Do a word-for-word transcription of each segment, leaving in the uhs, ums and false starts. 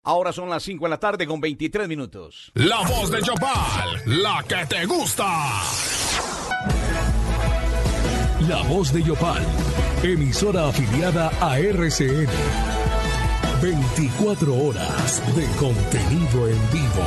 Ahora son las cinco de la tarde con veintitrés minutos. La voz de Yopal, la que te gusta. La voz de Yopal, emisora afiliada a R C N. veinticuatro horas de contenido en vivo.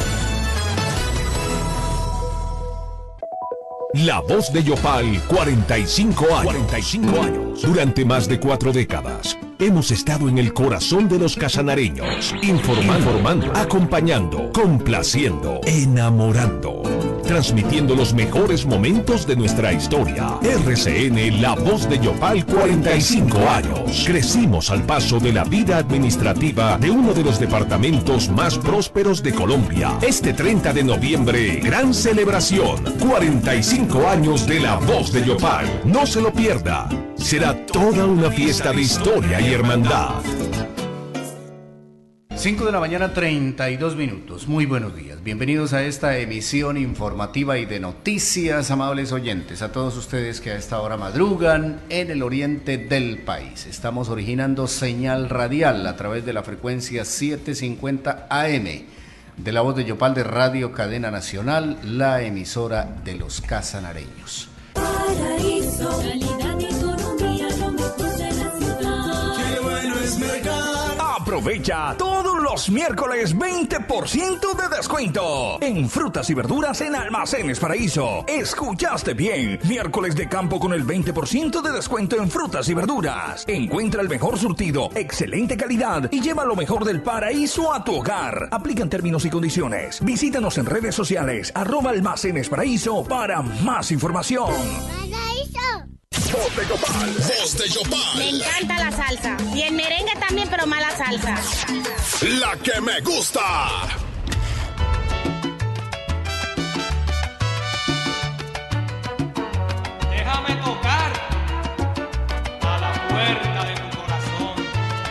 La voz de Yopal, cuarenta y cinco años. cuarenta y cinco años. Durante más de cuatro décadas, hemos estado en el corazón de los casanareños, informando, informando, acompañando, complaciendo, enamorando, transmitiendo los mejores momentos de nuestra historia. R C N, la voz de Yopal, cuarenta y cinco años. Crecimos al paso de la vida administrativa de uno de los departamentos más prósperos de Colombia. Este treinta de noviembre, gran celebración, cuarenta y cinco años de la voz de Yopal. No se lo pierda. Será toda una fiesta de historia y hermandad. cinco de la mañana, treinta y dos minutos. Muy buenos días. Bienvenidos a esta emisión informativa y de noticias, amables oyentes. A todos ustedes que a esta hora madrugan en el oriente del país. Estamos originando señal radial a través de la frecuencia setecientos cincuenta A M de la voz de Yopal de Radio Cadena Nacional, la emisora de los casanareños. Paraíso, calidad y economía, lo mejor de la ciudad. Qué bueno es Mercado. Aprovecha todos los miércoles veinte por ciento de descuento en frutas y verduras en Almacenes Paraíso. Escuchaste bien, miércoles de campo con el veinte por ciento de descuento en frutas y verduras. Encuentra el mejor surtido, excelente calidad y lleva lo mejor del paraíso a tu hogar. Aplican términos y condiciones. Visítanos en redes sociales, arroba Almacenes Paraíso para más información. Voz de Yopal, voz de Yopal. Me encanta la salsa. Y el merengue también, pero mala salsa. La que me gusta. Déjame tocar a la puerta de tu corazón.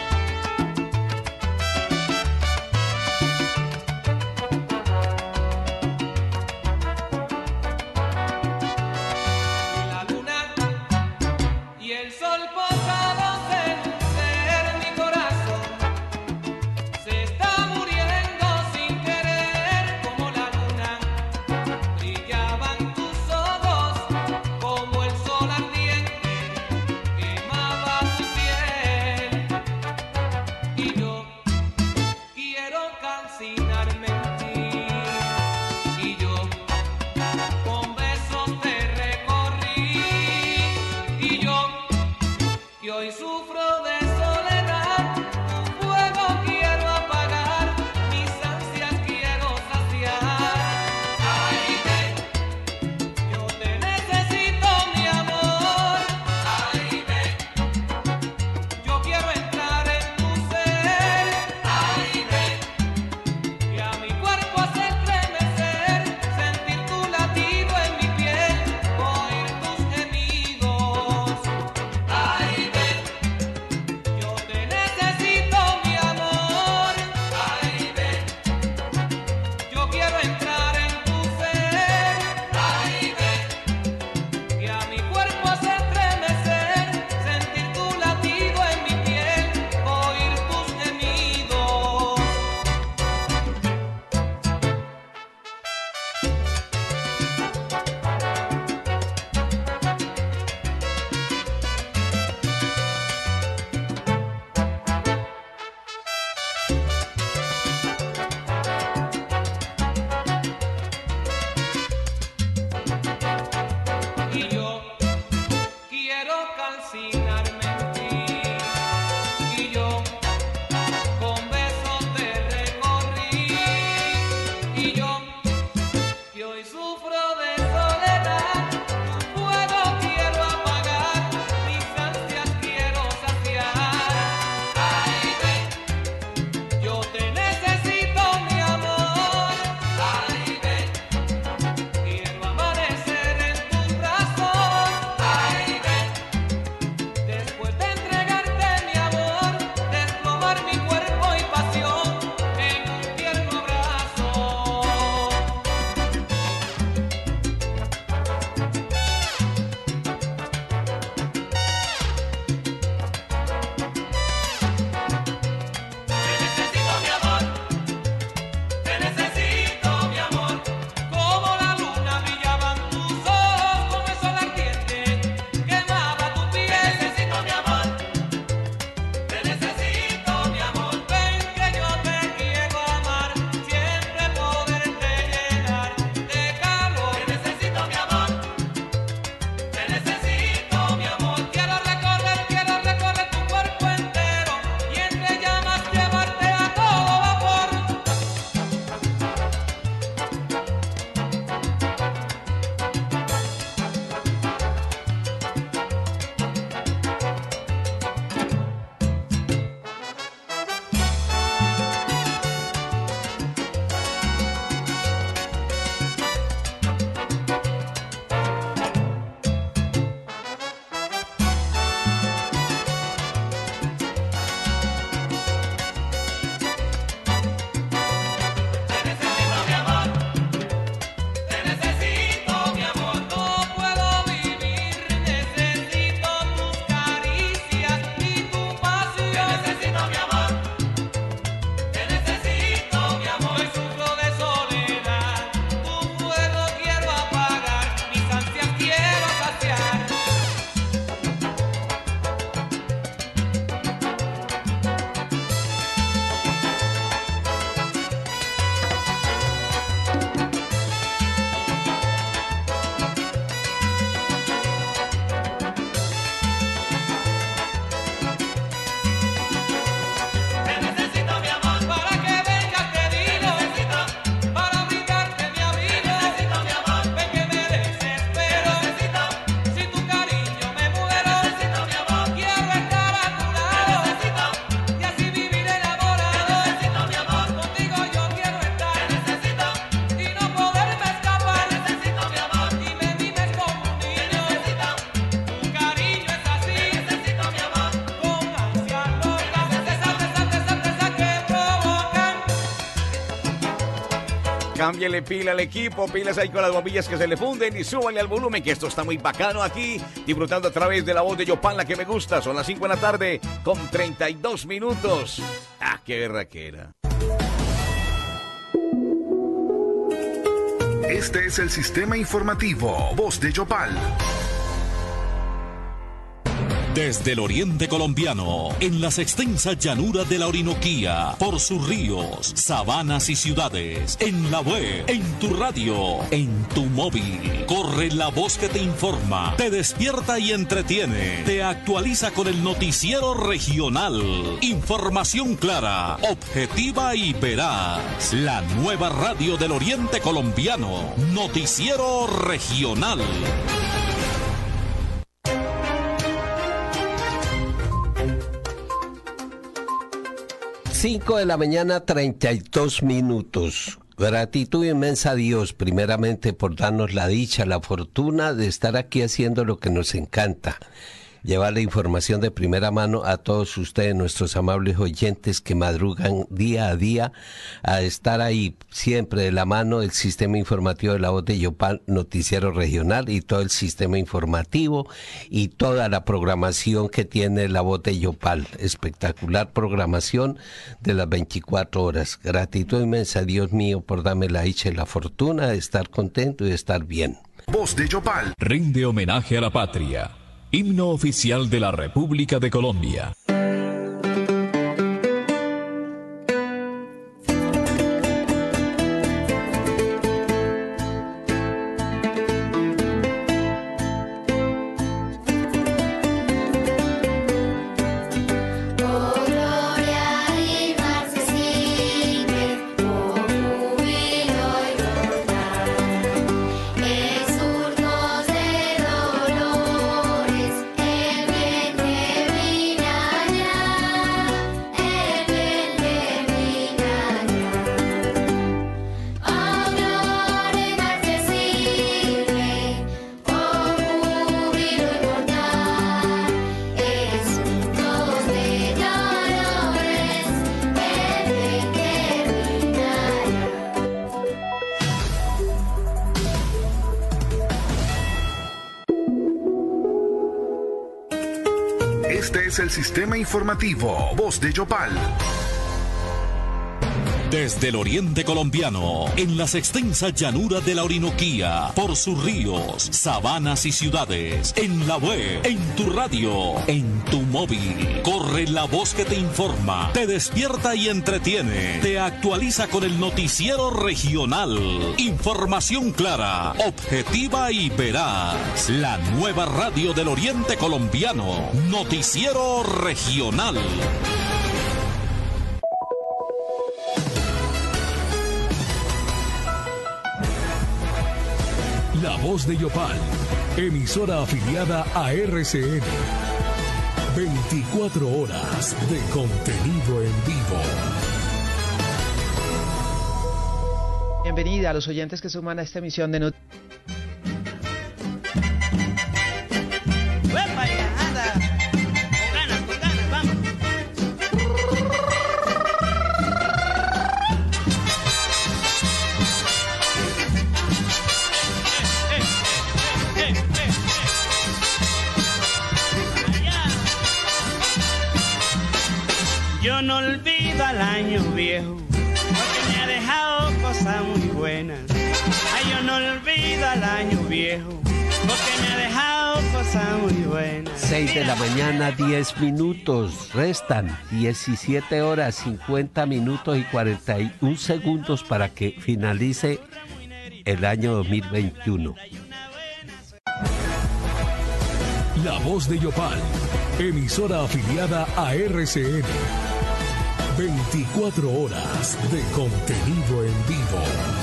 Y la luna y el sol posados en un ser, mi corazón se está muriendo sin cámbiale pila al equipo, pilas ahí con las bombillas que se le funden y súbale al volumen, que esto está muy bacano aquí, disfrutando a través de la voz de Yopal, la que me gusta. Son las cinco de la tarde con treinta y dos minutos. Ah, qué berraquera. Este es el sistema informativo Voz de Yopal. Desde el oriente colombiano, en las extensas llanuras de la Orinoquía, por sus ríos, sabanas y ciudades, en la web, en tu radio, en tu móvil, corre la voz que te informa, te despierta y entretiene, te actualiza con el noticiero regional. Información clara, objetiva y veraz. La nueva radio del oriente colombiano, Noticiero Regional. cinco de la mañana, treinta y dos minutos. Gratitud inmensa a Dios, primeramente por darnos la dicha, la fortuna de estar aquí haciendo lo que nos encanta. Llevar la información de primera mano a todos ustedes, nuestros amables oyentes que madrugan día a día a estar ahí siempre de la mano del sistema informativo de la voz de Yopal, Noticiero Regional, y todo el sistema informativo y toda la programación que tiene la voz de Yopal. Espectacular programación de las veinticuatro horas. Gratitud inmensa, Dios mío, por darme la dicha y la fortuna de estar contento y de estar bien. Voz de Yopal. Rinde homenaje a la patria. Himno oficial de la República de Colombia. Este es el sistema informativo Voz de Yopal. Desde el oriente colombiano, en las extensas llanuras de la Orinoquía, por sus ríos, sabanas y ciudades, en la web, en tu radio, en tu móvil, corre la voz que te informa, te despierta y entretiene, te actualiza con el noticiero regional. Información clara, objetiva y veraz. La nueva radio del oriente colombiano, Noticiero Regional. La Voz de Yopal, emisora afiliada a R C N. veinticuatro horas de contenido en vivo. Bienvenida a los oyentes que suman a esta emisión de noticias. Yo no olvido al año viejo, porque me ha dejado cosas muy buenas. Ay, yo no olvido al año viejo, porque me ha dejado cosas muy buenas. seis de la mañana, diez minutos. Restan diecisiete horas, cincuenta minutos y cuarenta y uno segundos para que finalice el año dos mil veintiuno. La Voz de Yopal, emisora afiliada a R C N. veinticuatro horas de contenido en vivo.